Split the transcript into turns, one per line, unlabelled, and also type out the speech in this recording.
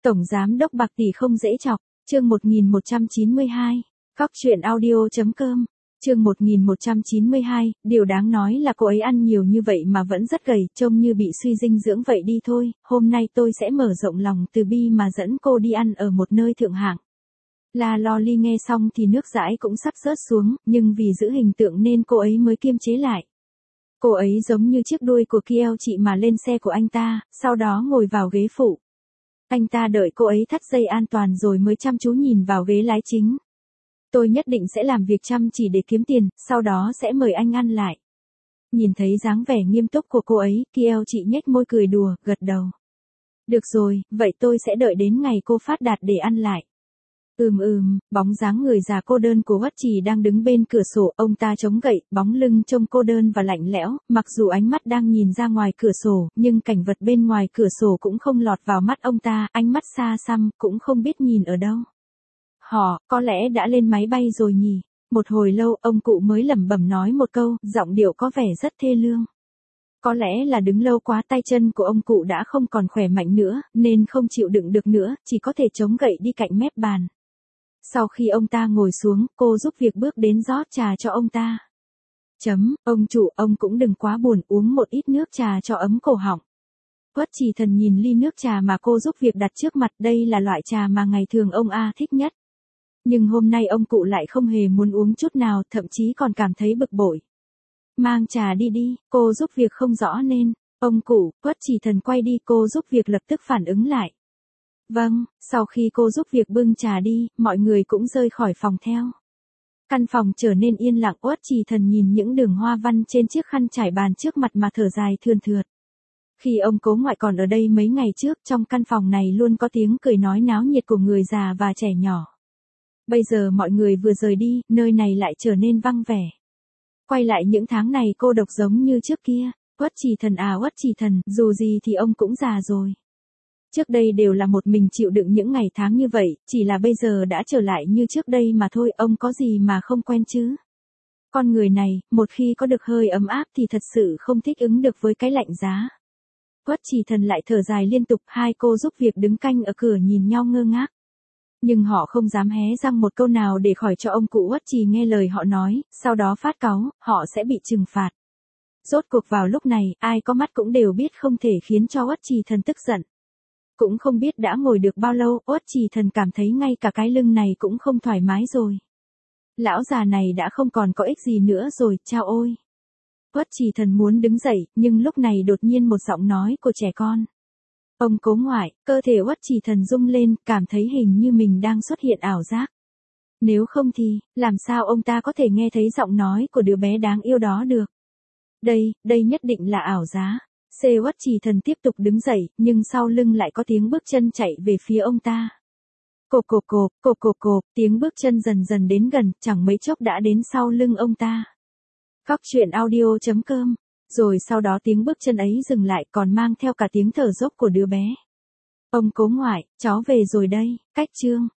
Tổng giám đốc bạc tỷ không dễ chọc, chương 1192, Cóc truyện audio.com, chương 1192, điều đáng nói là cô ấy ăn nhiều như vậy mà vẫn rất gầy, trông như bị suy dinh dưỡng vậy đi thôi, hôm nay tôi sẽ mở rộng lòng từ bi mà dẫn cô đi ăn ở một nơi thượng hạng. La Loli nghe xong thì nước dãi cũng sắp rớt xuống, nhưng vì giữ hình tượng nên cô ấy mới kiềm chế lại. Cô ấy giống như chiếc đuôi của Kieo chị mà lên xe của anh ta, sau đó ngồi vào ghế phụ. Anh ta đợi cô ấy thắt dây an toàn rồi mới chăm chú nhìn vào ghế lái chính. Tôi nhất định sẽ làm việc chăm chỉ để kiếm tiền, sau đó sẽ mời anh ăn lại. Nhìn thấy dáng vẻ nghiêm túc của cô ấy, Kieo chị nhếch môi cười đùa, gật đầu. Được rồi, vậy tôi sẽ đợi đến ngày cô phát đạt để ăn lại. Bóng dáng người già cô đơn của Uất Trì đang đứng bên cửa sổ, ông ta chống gậy, bóng lưng trông cô đơn và lạnh lẽo, mặc dù ánh mắt đang nhìn ra ngoài cửa sổ, nhưng cảnh vật bên ngoài cửa sổ cũng không lọt vào mắt ông ta, ánh mắt xa xăm, cũng không biết nhìn ở đâu. Họ, có lẽ đã lên máy bay rồi nhỉ? Một hồi lâu, ông cụ mới lẩm bẩm nói một câu, giọng điệu có vẻ rất thê lương. Có lẽ là đứng lâu quá tay chân của ông cụ đã không còn khỏe mạnh nữa, nên không chịu đựng được nữa, chỉ có thể chống gậy đi cạnh mép bàn. Sau khi ông ta ngồi xuống, cô giúp việc bước đến rót trà cho ông ta. Ông chủ, ông cũng đừng quá buồn, uống một ít nước trà cho ấm cổ họng. Uất Trì Thần nhìn ly nước trà mà cô giúp việc đặt trước mặt, đây là loại trà mà ngày thường ông A thích nhất. Nhưng hôm nay ông cụ lại không hề muốn uống chút nào, thậm chí còn cảm thấy bực bội. Mang trà đi đi, cô giúp việc không rõ nên. Ông cụ, Uất Trì Thần quay đi, cô giúp việc lập tức phản ứng lại. Vâng, sau khi cô giúp việc bưng trà đi, mọi người cũng rời khỏi phòng theo. Căn phòng trở nên yên lặng, Uất Trì Thần nhìn những đường hoa văn trên chiếc khăn trải bàn trước mặt mà thở dài thườn thượt. Khi ông cố ngoại còn ở đây mấy ngày trước, trong căn phòng này luôn có tiếng cười nói náo nhiệt của người già và trẻ nhỏ. Bây giờ mọi người vừa rời đi, nơi này lại trở nên vắng vẻ. Quay lại những tháng này cô độc giống như trước kia. Uất Trì Thần à Uất Trì Thần, dù gì thì ông cũng già rồi. Trước đây đều là một mình chịu đựng những ngày tháng như vậy, chỉ là bây giờ đã trở lại như trước đây mà thôi, ông có gì mà không quen chứ. Con người này, một khi có được hơi ấm áp thì thật sự không thích ứng được với cái lạnh giá. Uất Trì Thần lại thở dài liên tục, hai cô giúp việc đứng canh ở cửa nhìn nhau ngơ ngác. Nhưng họ không dám hé răng một câu nào để khỏi cho ông cụ Uất Trì nghe lời họ nói, sau đó phát cáu, họ sẽ bị trừng phạt. Rốt cuộc vào lúc này, ai có mắt cũng đều biết không thể khiến cho Uất Trì Thần tức giận. Cũng không biết đã ngồi được bao lâu, Uất Trì Thần cảm thấy ngay cả cái lưng này cũng không thoải mái rồi. Lão già này đã không còn có ích gì nữa rồi, chao ôi. Uất Trì Thần muốn đứng dậy, nhưng lúc này đột nhiên một giọng nói của trẻ con. Ông cố ngoại, cơ thể Uất Trì Thần rung lên, cảm thấy hình như mình đang xuất hiện ảo giác. Nếu không thì, làm sao ông ta có thể nghe thấy giọng nói của đứa bé đáng yêu đó được? Đây nhất định là ảo giác. Uất Trì Thần tiếp tục đứng dậy, nhưng sau lưng lại có tiếng bước chân chạy về phía ông ta. Cộp, tiếng bước chân dần dần đến gần, chẳng mấy chốc đã đến sau lưng ông ta. Cóc truyện audio.com. Rồi sau đó tiếng bước chân ấy dừng lại, còn mang theo cả tiếng thở dốc của đứa bé. Ông cố ngoại, cháu về rồi đây. Cách chương